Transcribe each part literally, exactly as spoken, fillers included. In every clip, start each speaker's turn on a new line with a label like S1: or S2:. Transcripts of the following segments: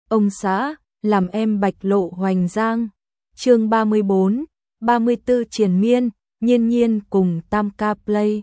S1: ông xã, làm em bạch lộ hoành giang. Chương ba mươi bốn, ba mươi tư triền miên, Nhiên Nhiên cùng Tam Ca Play.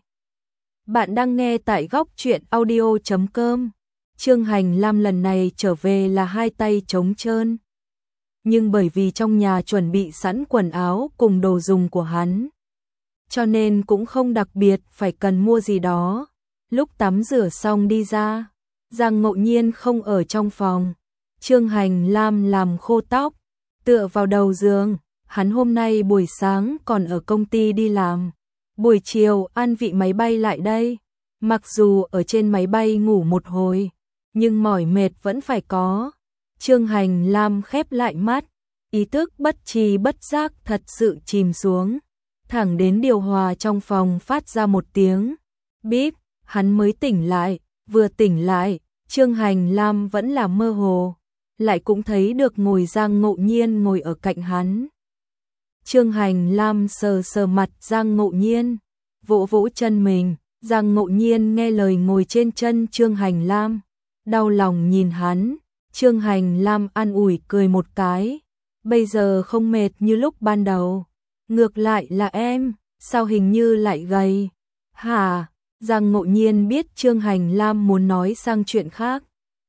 S1: Bạn đang nghe tại góc truyện audio chấm com. Trương Hành Lam lần này trở về là hai tay trống trơn. Nhưng bởi vì trong nhà chuẩn bị sẵn quần áo cùng đồ dùng của hắn, cho nên cũng không đặc biệt phải cần mua gì đó. Lúc tắm rửa xong đi ra, Giang Ngộ Nhiên không ở trong phòng. Trương Hành Lam làm khô tóc, tựa vào đầu giường. Hắn hôm nay buổi sáng còn ở công ty đi làm, buổi chiều ăn vị máy bay lại đây. Mặc dù ở trên máy bay ngủ một hồi, nhưng mỏi mệt vẫn phải có. Trương Hành Lam khép lại mắt, ý thức bất tri bất giác thật sự chìm xuống, thẳng đến điều hòa trong phòng phát ra một tiếng bíp, hắn mới tỉnh lại. Vừa tỉnh lại, Trương Hành Lam vẫn là mơ hồ, lại cũng thấy được ngồi Giang Ngộ Nhiên ngồi ở cạnh hắn. Trương Hành Lam sờ sờ mặt Giang Ngộ Nhiên, vỗ vỗ chân mình. Giang Ngộ Nhiên nghe lời ngồi trên chân Trương Hành Lam, đau lòng nhìn hắn. Trương Hành Lam an ủi cười một cái, bây giờ không mệt như lúc ban đầu, ngược lại là em, sao hình như lại gầy? Hả? Giang Ngộ Nhiên biết Trương Hành Lam muốn nói sang chuyện khác,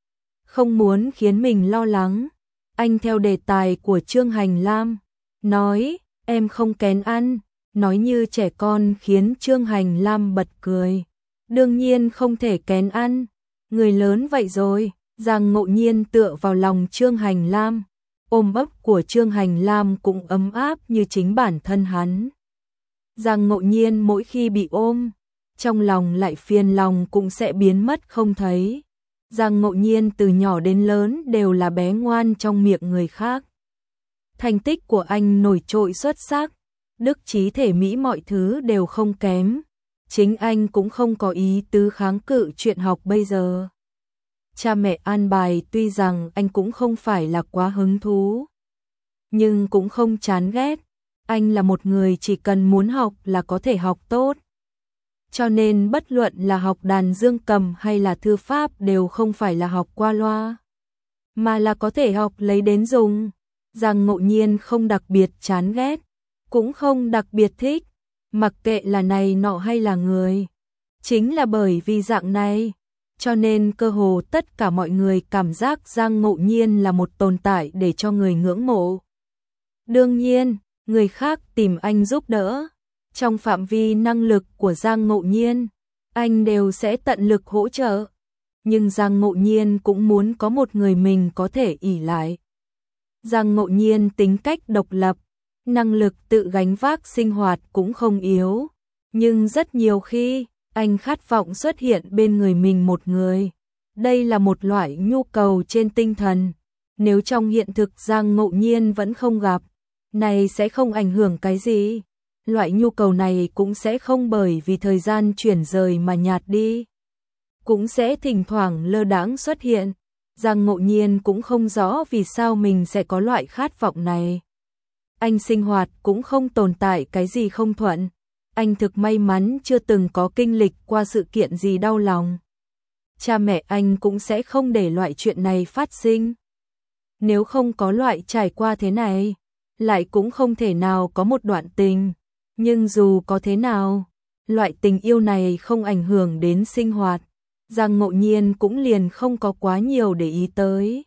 S1: không muốn khiến mình lo lắng. Anh theo đề tài của Trương Hành Lam, nói, em không kén ăn, nói như trẻ con khiến Trương Hành Lam bật cười. Đương nhiên không thể kén ăn, người lớn vậy rồi. Giang Ngộ Nhiên tựa vào lòng Trương Hành Lam, ôm ấp của Trương Hành Lam cũng ấm áp như chính bản thân hắn. Giang Ngộ Nhiên mỗi khi bị ôm, trong lòng lại phiền lòng cũng sẽ biến mất không thấy. Giang Ngộ Nhiên từ nhỏ đến lớn đều là bé ngoan trong miệng người khác. Thành tích của anh nổi trội xuất sắc, đức trí thể mỹ mọi thứ đều không kém. Chính anh cũng không có ý tứ kháng cự chuyện học bây giờ. Cha mẹ an bài tuy rằng anh cũng không phải là quá hứng thú, nhưng cũng không chán ghét. Anh là một người chỉ cần muốn học là có thể học tốt. Cho nên bất luận là học đàn dương cầm hay là thư pháp đều không phải là học qua loa, mà là có thể học lấy đến dùng. Giang Ngộ Nhiên không đặc biệt chán ghét, cũng không đặc biệt thích, mặc kệ là này nọ hay là người. Chính là bởi vì dạng này, cho nên cơ hồ tất cả mọi người cảm giác Giang Ngộ Nhiên là một tồn tại để cho người ngưỡng mộ. Đương nhiên, người khác tìm anh giúp đỡ, trong phạm vi năng lực của Giang Ngộ Nhiên, anh đều sẽ tận lực hỗ trợ. Nhưng Giang Ngộ Nhiên cũng muốn có một người mình có thể ỷ lại. Giang Ngộ Nhiên tính cách độc lập, năng lực tự gánh vác sinh hoạt cũng không yếu, nhưng rất nhiều khi anh khát vọng xuất hiện bên người mình một người. Đây là một loại nhu cầu trên tinh thần. Nếu trong hiện thực Giang Ngộ Nhiên vẫn không gặp, này sẽ không ảnh hưởng cái gì. Loại nhu cầu này cũng sẽ không bởi vì thời gian chuyển rời mà nhạt đi, cũng sẽ thỉnh thoảng lơ đãng xuất hiện. Giang Ngộ Nhiên cũng không rõ vì sao mình sẽ có loại khát vọng này. Anh sinh hoạt cũng không tồn tại cái gì không thuận. Anh thực may mắn chưa từng có kinh lịch qua sự kiện gì đau lòng. Cha mẹ anh cũng sẽ không để loại chuyện này phát sinh. Nếu không có loại trải qua thế này, lại cũng không thể nào có một đoạn tình. Nhưng dù có thế nào, loại tình yêu này không ảnh hưởng đến sinh hoạt. Giang Ngộ Nhiên cũng liền không có quá nhiều để ý tới.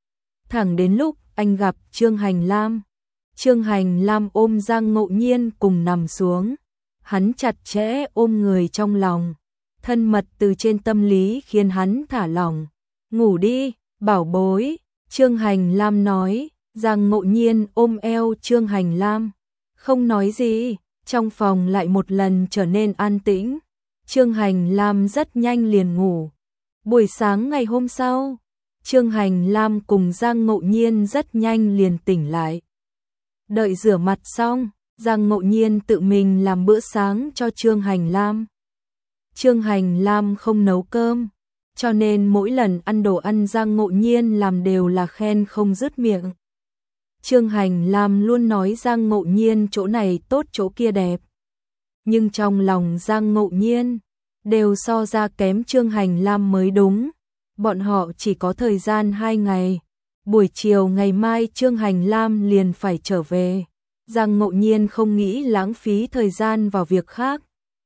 S1: Thẳng đến lúc anh gặp Trương Hành Lam. Trương Hành Lam ôm Giang Ngộ Nhiên cùng nằm xuống. Hắn chặt chẽ ôm người trong lòng, thân mật từ trên tâm lý khiến hắn thả lỏng. Ngủ đi, bảo bối, Trương Hành Lam nói. Giang Ngộ Nhiên ôm eo Trương Hành Lam, không nói gì. Trong phòng lại một lần trở nên an tĩnh. Trương Hành Lam rất nhanh liền ngủ. Buổi sáng ngày hôm sau, Trương Hành Lam cùng Giang Ngộ Nhiên rất nhanh liền tỉnh lại. Đợi rửa mặt xong, Giang Ngộ Nhiên tự mình làm bữa sáng cho Trương Hành Lam. Trương Hành Lam không nấu cơm, cho nên mỗi lần ăn đồ ăn Giang Ngộ Nhiên làm đều là khen không dứt miệng. Trương Hành Lam luôn nói Giang Ngộ Nhiên chỗ này tốt chỗ kia đẹp. Nhưng trong lòng Giang Ngộ Nhiên đều so ra kém Trương Hành Lam mới đúng. Bọn họ chỉ có thời gian hai ngày, buổi chiều ngày mai Trương Hành Lam liền phải trở về. Giang Ngộ Nhiên không nghĩ lãng phí thời gian vào việc khác.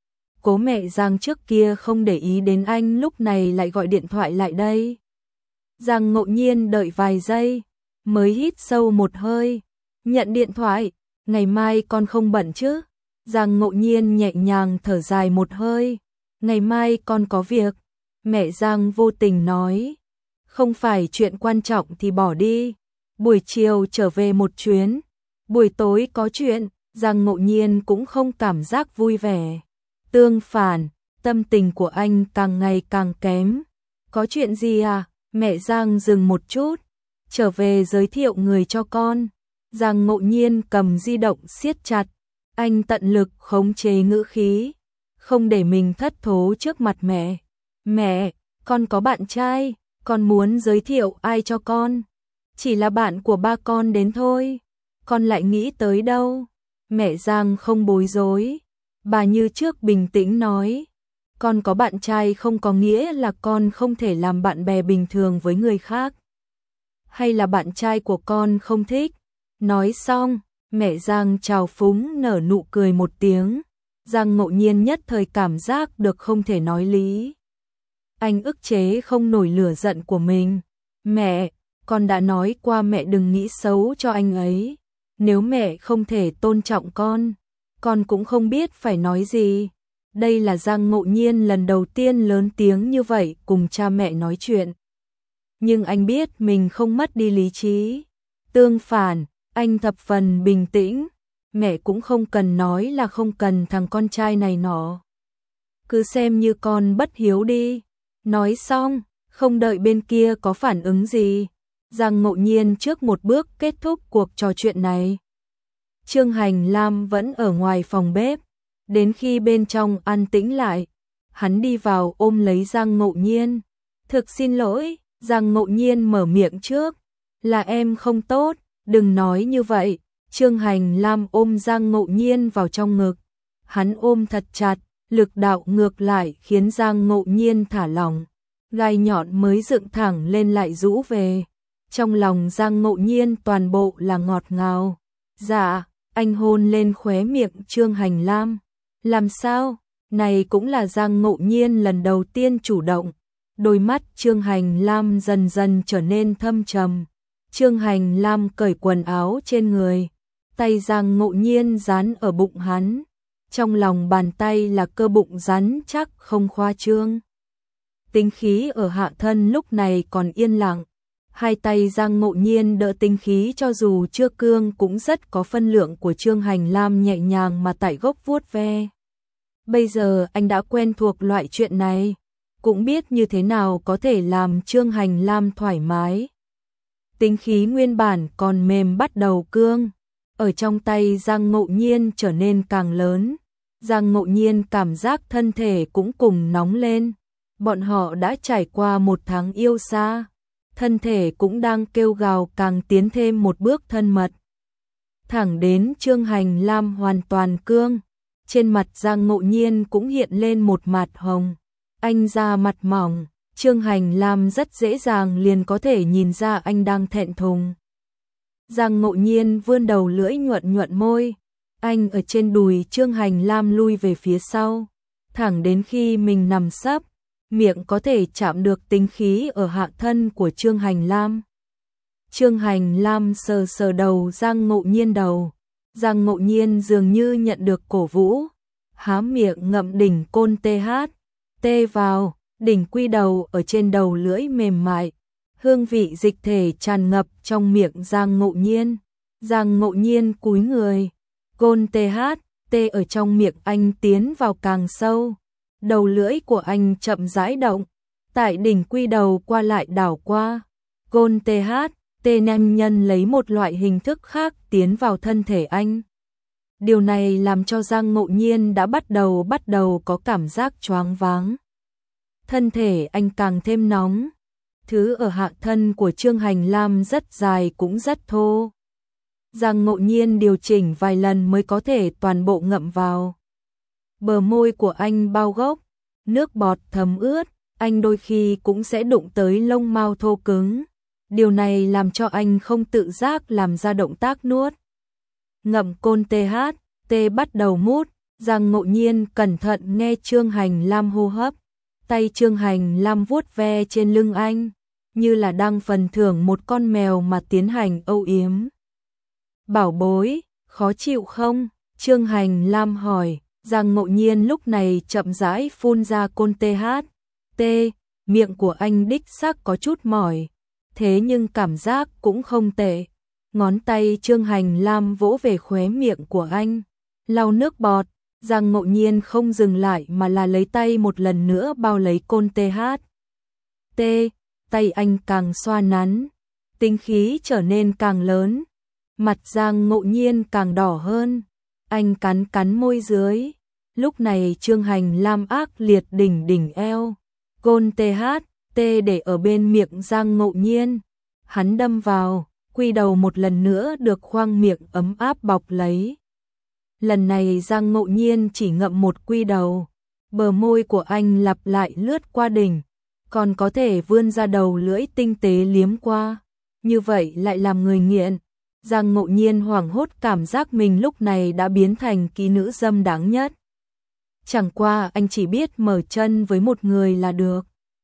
S1: Cố mẹ Giang trước kia không để ý đến anh lúc này lại gọi điện thoại lại đây. Giang Ngộ Nhiên đợi vài giây, mới hít sâu một hơi, nhận điện thoại, ngày mai con không bận chứ? Giang Ngộ Nhiên nhẹ nhàng thở dài một hơi, ngày mai con có việc. Mẹ Giang vô tình nói, không phải chuyện quan trọng thì bỏ đi, buổi chiều trở về một chuyến, buổi tối có chuyện. Giang Ngộ Nhiên cũng không cảm giác vui vẻ. Tương phản, tâm tình của anh càng ngày càng kém. Có chuyện gì à? Mẹ Giang dừng một chút, trở về giới thiệu người cho con. Giang Ngộ Nhiên cầm di động siết chặt, anh tận lực khống chế ngữ khí, không để mình thất thố trước mặt mẹ. Mẹ, con có bạn trai, con muốn giới thiệu ai cho con? Chỉ là bạn của ba con đến thôi, con lại nghĩ tới đâu? Mẹ Giang không bối rối, bà như trước bình tĩnh nói, con có bạn trai không có nghĩa là con không thể làm bạn bè bình thường với người khác. Hay là bạn trai của con không thích? Nói xong, mẹ Giang trào phúng nở nụ cười một tiếng. Giang Ngộ Nhiên nhất thời cảm giác được không thể nói lý. Anh ức chế không nổi lửa giận của mình. Mẹ, con đã nói qua mẹ đừng nghĩ xấu cho anh ấy. Nếu mẹ không thể tôn trọng con, con cũng không biết phải nói gì. Đây là Giang Ngộ Nhiên lần đầu tiên lớn tiếng như vậy cùng cha mẹ nói chuyện. Nhưng anh biết mình không mất đi lý trí. Tương phản, anh thập phần bình tĩnh. Mẹ cũng không cần nói là không cần thằng con trai này nọ. Cứ xem như con bất hiếu đi. Nói xong, không đợi bên kia có phản ứng gì, Giang Ngộ Nhiên trước một bước kết thúc cuộc trò chuyện này. Trương Hành Lam vẫn ở ngoài phòng bếp, đến khi bên trong an tĩnh lại, hắn đi vào ôm lấy Giang Ngộ Nhiên. Thực xin lỗi, Giang Ngộ Nhiên mở miệng trước, là em không tốt, đừng nói như vậy. Trương Hành Lam ôm Giang Ngộ Nhiên vào trong ngực, hắn ôm thật chặt, lực đạo ngược lại khiến Giang Ngộ Nhiên thả lỏng, gai nhọn mới dựng thẳng lên lại rũ về. Trong lòng Giang Ngộ Nhiên toàn bộ là ngọt ngào. Dạ, anh hôn lên khóe miệng Trương Hành Lam. Làm sao? Này cũng là Giang Ngộ Nhiên lần đầu tiên chủ động. Đôi mắt Trương Hành Lam dần dần trở nên thâm trầm. Trương Hành Lam cởi quần áo trên người, tay Giang Ngộ Nhiên dán ở bụng hắn. Trong lòng bàn tay là cơ bụng rắn chắc không khoa trương. Tính khí ở hạ thân lúc này còn yên lặng. Hai tay Giang Ngộ Nhiên đỡ tinh khí cho dù chưa cương cũng rất có phân lượng của Trương Hành Lam nhẹ nhàng mà tại gốc vuốt ve. Bây giờ anh đã quen thuộc loại chuyện này, cũng biết như thế nào có thể làm Trương Hành Lam thoải mái. Tính khí nguyên bản còn mềm bắt đầu cương, ở trong tay Giang Ngộ Nhiên trở nên càng lớn. Giang Ngộ Nhiên cảm giác thân thể cũng cùng nóng lên. Bọn họ đã trải qua một tháng yêu xa, thân thể cũng đang kêu gào càng tiến thêm một bước thân mật. Thẳng đến Trương Hành Lam hoàn toàn cương, trên mặt Giang Ngộ Nhiên cũng hiện lên một mặt hồng. Anh ra mặt mỏng, Trương Hành Lam rất dễ dàng liền có thể nhìn ra anh đang thẹn thùng. Giang Ngộ Nhiên vươn đầu lưỡi nhuận nhuận môi, anh ở trên đùi Trương Hành Lam lui về phía sau, thẳng đến khi mình nằm sấp, miệng có thể chạm được tính khí ở hạ thân của Trương Hành Lam. Trương Hành Lam sờ sờ đầu Giang Ngộ Nhiên đầu, Giang Ngộ Nhiên dường như nhận được cổ vũ, há miệng ngậm đỉnh côn tê hát, tê vào, đỉnh quy đầu ở trên đầu lưỡi mềm mại, hương vị dịch thể tràn ngập trong miệng Giang Ngộ Nhiên. Giang Ngộ Nhiên cúi người, côn tê hát, tê ở trong miệng anh tiến vào càng sâu. Đầu lưỡi của anh chậm rãi động, tại đỉnh quy đầu qua lại đảo qua. Gôn tê hát, tê nam nhân lấy một loại hình thức khác tiến vào thân thể anh. Điều này làm cho Giang Ngộ Nhiên đã bắt đầu bắt đầu có cảm giác choáng váng. Thân thể anh càng thêm nóng. Thứ ở hạ thân của Trương Hành Lam rất dài cũng rất thô. Giang Ngộ Nhiên điều chỉnh vài lần mới có thể toàn bộ ngậm vào. Bờ môi của anh bao gốc, nước bọt thấm ướt, anh đôi khi cũng sẽ đụng tới lông mao thô cứng. Điều này làm cho anh không tự giác làm ra động tác nuốt. Ngậm côn tê hát, tê bắt đầu mút, Giang Ngộ Nhiên cẩn thận nghe Trương Hành Lam hô hấp. Tay Trương Hành Lam vuốt ve trên lưng anh, như là đang phần thưởng một con mèo mà tiến hành âu yếm. Bảo bối, khó chịu không? Trương Hành Lam hỏi. Giang Ngộ Nhiên lúc này chậm rãi phun ra côn tê hát. Tê, miệng của anh đích xác có chút mỏi, thế nhưng cảm giác cũng không tệ. Ngón tay Trương Hành Lam vỗ về khóe miệng của anh, lau nước bọt. Giang Ngộ Nhiên không dừng lại mà là lấy tay một lần nữa bao lấy côn tê hát. Tê, tay anh càng xoa nắn, tính khí trở nên càng lớn, mặt Giang Ngộ Nhiên càng đỏ hơn. Anh cắn cắn môi dưới. Lúc này Trương Hành Lam ác liệt đỉnh đỉnh eo, côn tê hát, tê để ở bên miệng Giang Ngộ Nhiên. Hắn đâm vào, quy đầu một lần nữa được khoang miệng ấm áp bọc lấy. Lần này Giang Ngộ Nhiên chỉ ngậm một quy đầu, bờ môi của anh lặp lại lướt qua đỉnh, còn có thể vươn ra đầu lưỡi tinh tế liếm qua. Như vậy lại làm người nghiện. Giang Ngộ Nhiên hoảng hốt cảm giác mình lúc này đã biến thành kỹ nữ dâm đáng nhất. Chẳng qua anh chỉ biết mở chân với một người là được.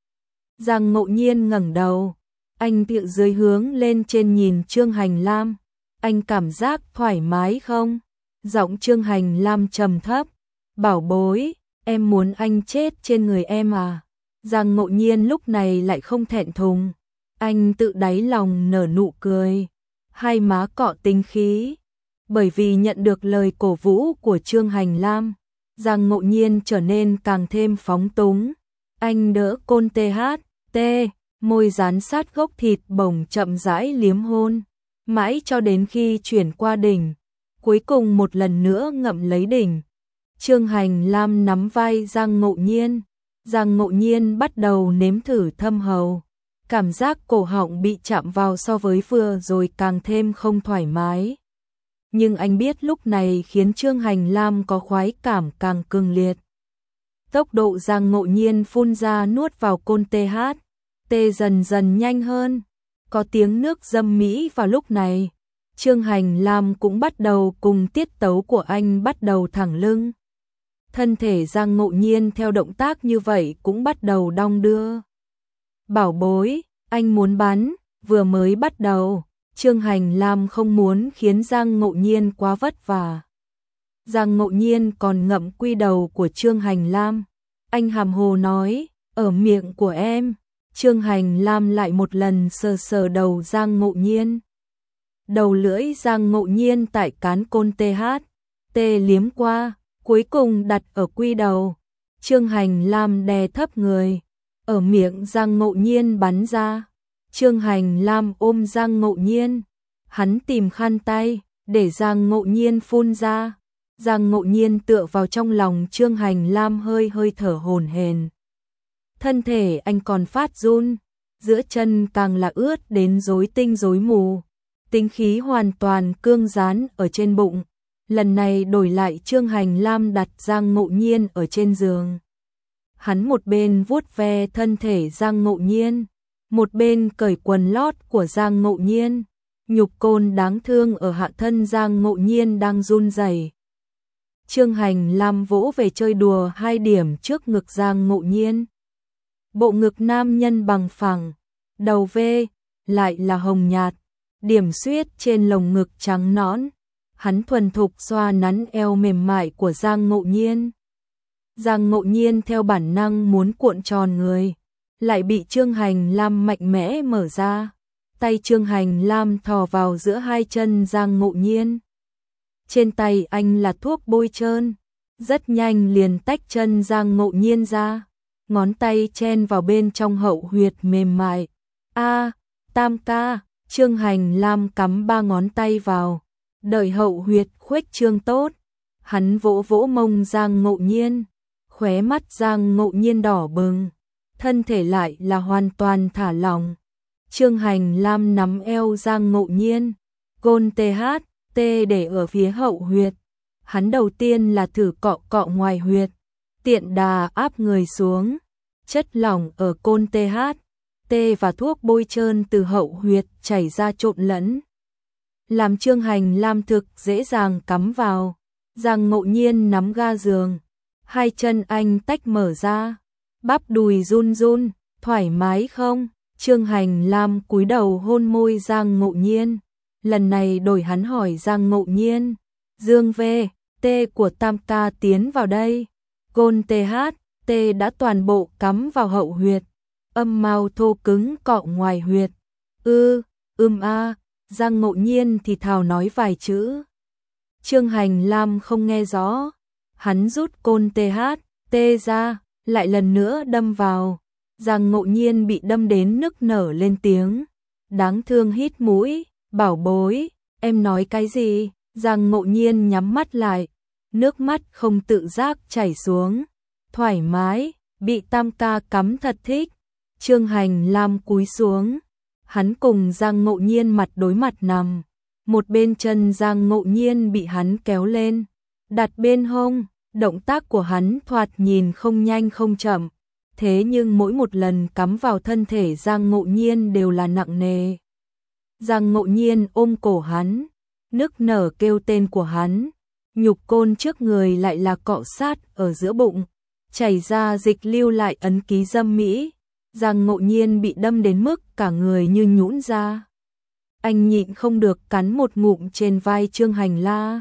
S1: Giang Ngộ Nhiên ngẩng đầu, anh tự dưới hướng lên trên nhìn Trương Hành Lam. Anh cảm giác thoải mái không? Giọng Trương Hành Lam trầm thấp. Bảo bối, em muốn anh chết trên người em à? Giang Ngộ Nhiên lúc này lại không thẹn thùng. Anh tự đáy lòng nở nụ cười, hai má cọ tính khí. Bởi vì nhận được lời cổ vũ của Trương Hành Lam, Giang Ngộ Nhiên trở nên càng thêm phóng túng. Anh đỡ côn tê hát, tê, môi dán sát gốc thịt bồng chậm rãi liếm hôn, mãi cho đến khi chuyển qua đỉnh, cuối cùng một lần nữa ngậm lấy đỉnh. Trương Hành Lam nắm vai Giang Ngộ Nhiên, Giang Ngộ Nhiên bắt đầu nếm thử thâm hầu. Cảm giác cổ họng bị chạm vào so với vừa rồi càng thêm không thoải mái. Nhưng anh biết lúc này khiến Trương Hành Lam có khoái cảm càng cường liệt. Tốc độ Giang Ngộ Nhiên phun ra nuốt vào côn tê hát, tê dần dần nhanh hơn. Có tiếng nước dâm mỹ vào lúc này. Trương Hành Lam cũng bắt đầu cùng tiết tấu của anh bắt đầu thẳng lưng. Thân thể Giang Ngộ Nhiên theo động tác như vậy cũng bắt đầu đong đưa. Bảo bối, anh muốn bắn, vừa mới bắt đầu. Trương Hành Lam không muốn khiến Giang Ngộ Nhiên quá vất vả. Giang Ngộ Nhiên còn ngậm quy đầu của Trương Hành Lam. Anh hàm hồ nói, ở miệng của em. Trương Hành Lam lại một lần sờ sờ đầu Giang Ngộ Nhiên. Đầu lưỡi Giang Ngộ Nhiên tại cán côn tê hát, tê liếm qua, cuối cùng đặt ở quy đầu. Trương Hành Lam đè thấp người, ở miệng Giang Ngộ Nhiên bắn ra. Trương Hành Lam ôm Giang Ngộ Nhiên, hắn tìm khăn tay để Giang Ngộ Nhiên phun ra. Giang Ngộ Nhiên tựa vào trong lòng Trương Hành Lam hơi hơi thở hổn hển. Thân thể anh còn phát run, giữa chân càng là ướt đến rối tinh rối mù. Tính khí hoàn toàn cương rán ở trên bụng. Lần này đổi lại Trương Hành Lam đặt Giang Ngộ Nhiên ở trên giường. Hắn một bên vuốt ve thân thể Giang Ngộ Nhiên, một bên cởi quần lót của Giang Ngộ Nhiên. Nhục côn đáng thương ở hạ thân Giang Ngộ Nhiên đang run rẩy. Trương Hành Lam vỗ về chơi đùa hai điểm trước ngực Giang Ngộ Nhiên. Bộ ngực nam nhân bằng phẳng, đầu V lại là hồng nhạt, điểm xuyết trên lồng ngực trắng nõn. Hắn thuần thục xoa nắn eo mềm mại của Giang Ngộ Nhiên. Giang Ngộ Nhiên theo bản năng muốn cuộn tròn người, lại bị Trương Hành Lam mạnh mẽ mở ra. Tay Trương Hành Lam thò vào giữa hai chân Giang Ngộ Nhiên. Trên tay anh là thuốc bôi trơn, rất nhanh liền tách chân Giang Ngộ Nhiên ra. Ngón tay chen vào bên trong hậu huyệt mềm mại. A, tam ca, Trương Hành Lam cắm ba ngón tay vào, đợi hậu huyệt khuếch trương tốt. Hắn vỗ vỗ mông Giang Ngộ Nhiên, khóe mắt Giang Ngộ Nhiên đỏ bừng, thân thể lại là hoàn toàn thả lỏng. Trương Hành Lam nắm eo Giang Ngộ Nhiên, côn tê hát, tê để ở phía hậu huyệt. Hắn đầu tiên là thử cọ cọ ngoài huyệt, tiện đà áp người xuống, chất lỏng ở côn tê hát, tê và thuốc bôi trơn từ hậu huyệt chảy ra trộn lẫn, làm Trương Hành Lam thực dễ dàng cắm vào. Giang Ngộ Nhiên nắm ga giường, hai chân anh tách mở ra, bắp đùi run run, thoải mái không? Trương Hành Lam cúi đầu hôn môi Giang Ngộ Nhiên, lần này đổi hắn hỏi Giang Ngộ Nhiên, dương về, tê của tam ca tiến vào đây, gôn tê hát, tê đã toàn bộ cắm vào hậu huyệt, âm mao thô cứng cọ ngoài huyệt, ư, ưm a, Giang Ngộ Nhiên thì thào nói vài chữ. Trương Hành Lam không nghe rõ, hắn rút côn tê hát, tê ra, lại lần nữa đâm vào. Giang Ngộ Nhiên bị đâm đến nức nở lên tiếng, đáng thương hít mũi, bảo bối, em nói cái gì? Giang Ngộ Nhiên nhắm mắt lại, nước mắt không tự giác chảy xuống, thoải mái, bị tam ca cắm thật thích. Trương Hành Lam cúi xuống, hắn cùng Giang Ngộ Nhiên mặt đối mặt nằm, một bên chân Giang Ngộ Nhiên bị hắn kéo lên, đặt bên hông, động tác của hắn thoạt nhìn không nhanh không chậm, thế nhưng mỗi một lần cắm vào thân thể Giang Ngộ Nhiên đều là nặng nề. Giang Ngộ Nhiên ôm cổ hắn, nức nở kêu tên của hắn, nhục côn trước người lại là cọ sát ở giữa bụng, chảy ra dịch lưu lại ấn ký dâm mỹ. Giang Ngộ Nhiên bị đâm đến mức cả người như nhũn ra. Anh nhịn không được cắn một ngụm trên vai Trương Hành La,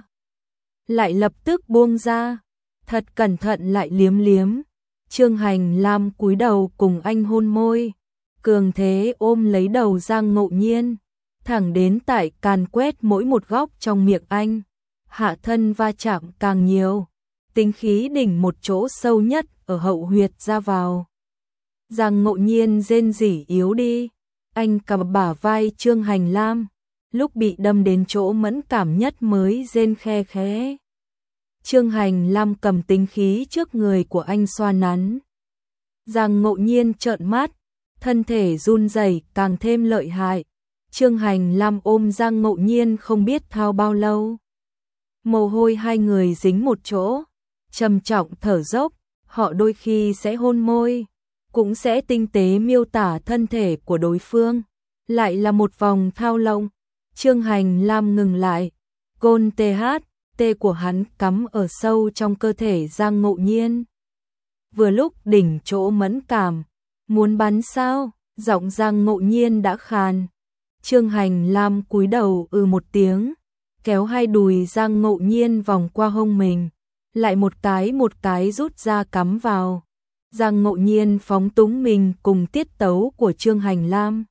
S1: lại lập tức buông ra, thật cẩn thận lại liếm liếm. Trương Hành Lam cúi đầu cùng anh hôn môi, cường thế ôm lấy đầu Giang Ngộ Nhiên, thẳng đến tại càn quét mỗi một góc trong miệng anh, hạ thân va chạm càng nhiều, tính khí đỉnh một chỗ sâu nhất ở hậu huyệt ra vào. Giang Ngộ Nhiên rên rỉ yếu đi, anh cầm bả vai Trương Hành Lam, lúc bị đâm đến chỗ mẫn cảm nhất mới rên khe khẽ. Trương Hành Lam cầm tính khí trước người của anh xoa nắn. Giang Ngộ Nhiên trợn mắt, thân thể run rẩy càng thêm lợi hại. Trương Hành Lam ôm Giang Ngộ Nhiên không biết thao bao lâu. Mồ hôi hai người dính một chỗ, trầm trọng thở dốc, họ đôi khi sẽ hôn môi, cũng sẽ tinh tế miêu tả thân thể của đối phương, lại là một vòng thao lộng. Trương Hành Lam ngừng lại, côn tê hát, tê của hắn cắm ở sâu trong cơ thể Giang Ngộ Nhiên. Vừa lúc đỉnh chỗ mẫn cảm, muốn bắn sao? Giọng Giang Ngộ Nhiên đã khàn. Trương Hành Lam cúi đầu ừ một tiếng, kéo hai đùi Giang Ngộ Nhiên vòng qua hông mình, lại một cái một cái rút ra cắm vào. Giang Ngộ Nhiên phóng túng mình cùng tiết tấu của Trương Hành Lam.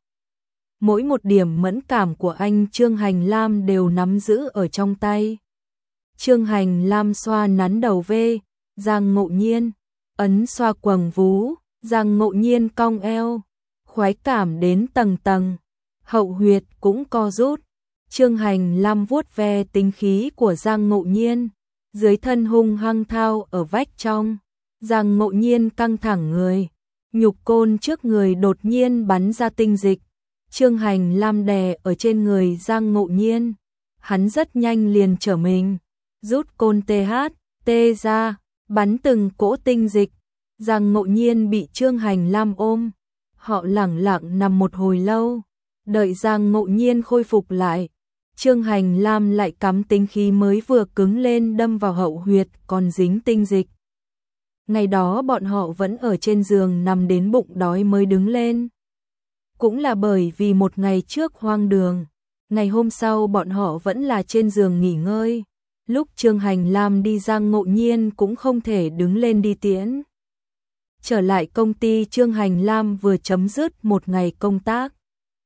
S1: Mỗi một điểm mẫn cảm của anh Trương Hành Lam đều nắm giữ ở trong tay. Trương Hành Lam xoa nắn đầu vê, Giang Ngộ Nhiên, ấn xoa quầng vú, Giang Ngộ Nhiên cong eo, khoái cảm đến tầng tầng, hậu huyệt cũng co rút. Trương Hành Lam vuốt ve tính khí của Giang Ngộ Nhiên, dưới thân hung hăng thao ở vách trong. Giang Ngộ Nhiên căng thẳng người, nhục côn trước người đột nhiên bắn ra tinh dịch. Trương Hành Lam đè ở trên người Giang Ngộ Nhiên, hắn rất nhanh liền trở mình, rút côn tê hát, tê ra, bắn từng cỗ tinh dịch. Giang Ngộ Nhiên bị Trương Hành Lam ôm, họ lẳng lặng nằm một hồi lâu, đợi Giang Ngộ Nhiên khôi phục lại. Trương Hành Lam lại cắm tính khí mới vừa cứng lên đâm vào hậu huyệt còn dính tinh dịch. Ngày đó bọn họ vẫn ở trên giường nằm đến bụng đói mới đứng lên. Cũng là bởi vì một ngày trước hoang đường, ngày hôm sau bọn họ vẫn là trên giường nghỉ ngơi. Lúc Trương Hành Lam đi Giang Ngộ Nhiên cũng không thể đứng lên đi tiễn. Trở lại công ty Trương Hành Lam vừa chấm dứt một ngày công tác.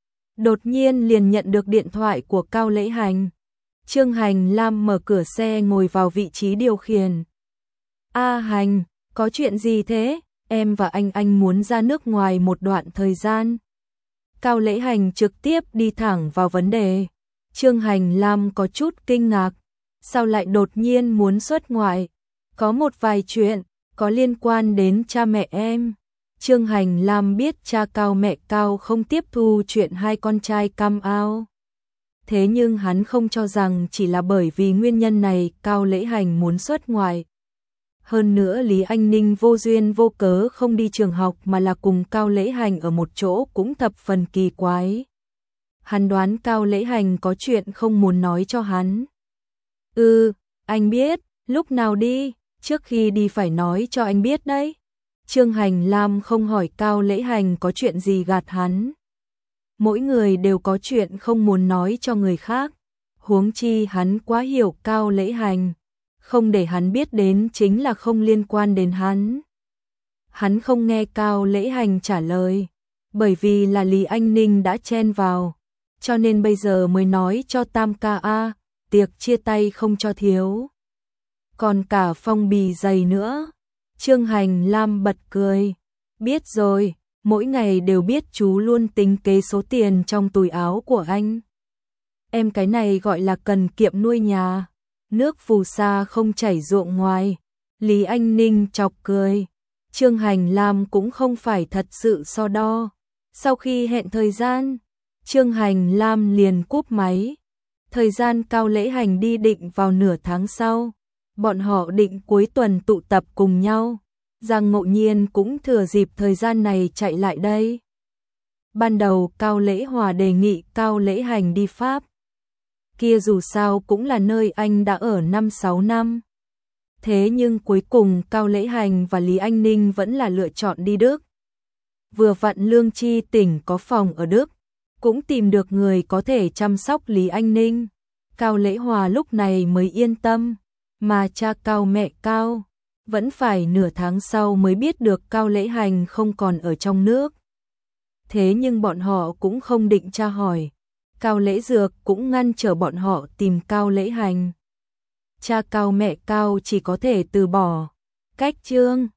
S1: Đột nhiên liền nhận được điện thoại của Cao Lễ Hành. Trương Hành Lam mở cửa xe ngồi vào vị trí điều khiển. A Hành, có chuyện gì thế? Em và anh anh muốn ra nước ngoài một đoạn thời gian. Cao Lễ Hành trực tiếp đi thẳng vào vấn đề. Trương Hành Lam có chút kinh ngạc. Sao lại đột nhiên muốn xuất ngoại? Có một vài chuyện, có liên quan đến cha mẹ em. Trương Hành Lam biết cha Cao mẹ Cao không tiếp thu chuyện hai con trai cam ao. Thế nhưng hắn không cho rằng chỉ là bởi vì nguyên nhân này Cao Lễ Hành muốn xuất ngoại. Hơn nữa Lý Anh Ninh vô duyên vô cớ không đi trường học mà là cùng Cao Lễ Hành ở một chỗ cũng thập phần kỳ quái. Hắn đoán Cao Lễ Hành có chuyện không muốn nói cho hắn. Ừ, anh biết, lúc nào đi, trước khi đi phải nói cho anh biết đấy. Trương Hành Lam không hỏi Cao Lễ Hành có chuyện gì gạt hắn. Mỗi người đều có chuyện không muốn nói cho người khác. Huống chi hắn quá hiểu Cao Lễ Hành. Không để hắn biết đến chính là không liên quan đến hắn. Hắn không nghe Cao Lễ Hành trả lời. Bởi vì là Lý Anh Ninh đã chen vào. Cho nên bây giờ mới nói cho Tam ca a, tiệc chia tay không cho thiếu. Còn cả phong bì dày nữa. Trương Hành Lam bật cười. Biết rồi, mỗi ngày đều biết chú luôn tính kế số tiền trong túi áo của anh. Em cái này gọi là cần kiệm nuôi nhà. Nước phù sa không chảy ruộng ngoài. Lý Anh Ninh chọc cười. Trương Hành Lam cũng không phải thật sự so đo. Sau khi hẹn thời gian, Trương Hành Lam liền cúp máy. Thời gian Cao Lễ Hành đi định vào nửa tháng sau. Bọn họ định cuối tuần tụ tập cùng nhau. Giang Ngộ Nhiên cũng thừa dịp thời gian này chạy lại đây. Ban đầu Cao Lễ Hòa đề nghị Cao Lễ Hành đi Pháp. Kia dù sao cũng là nơi anh đã ở năm sáu năm. Thế nhưng cuối cùng Cao Lễ Hành và Lý Anh Ninh vẫn là lựa chọn đi Đức. Vừa vặn Lương Chi Tỉnh có phòng ở Đức, cũng tìm được người có thể chăm sóc Lý Anh Ninh. Cao Lễ Hòa lúc này mới yên tâm, mà cha Cao mẹ Cao vẫn phải nửa tháng sau mới biết được Cao Lễ Hành không còn ở trong nước. Thế nhưng bọn họ cũng không định tra hỏi. Cao Lễ Dược cũng ngăn trở bọn họ tìm Cao Lễ Hành. Cha Cao mẹ Cao chỉ có thể từ bỏ. Cách chương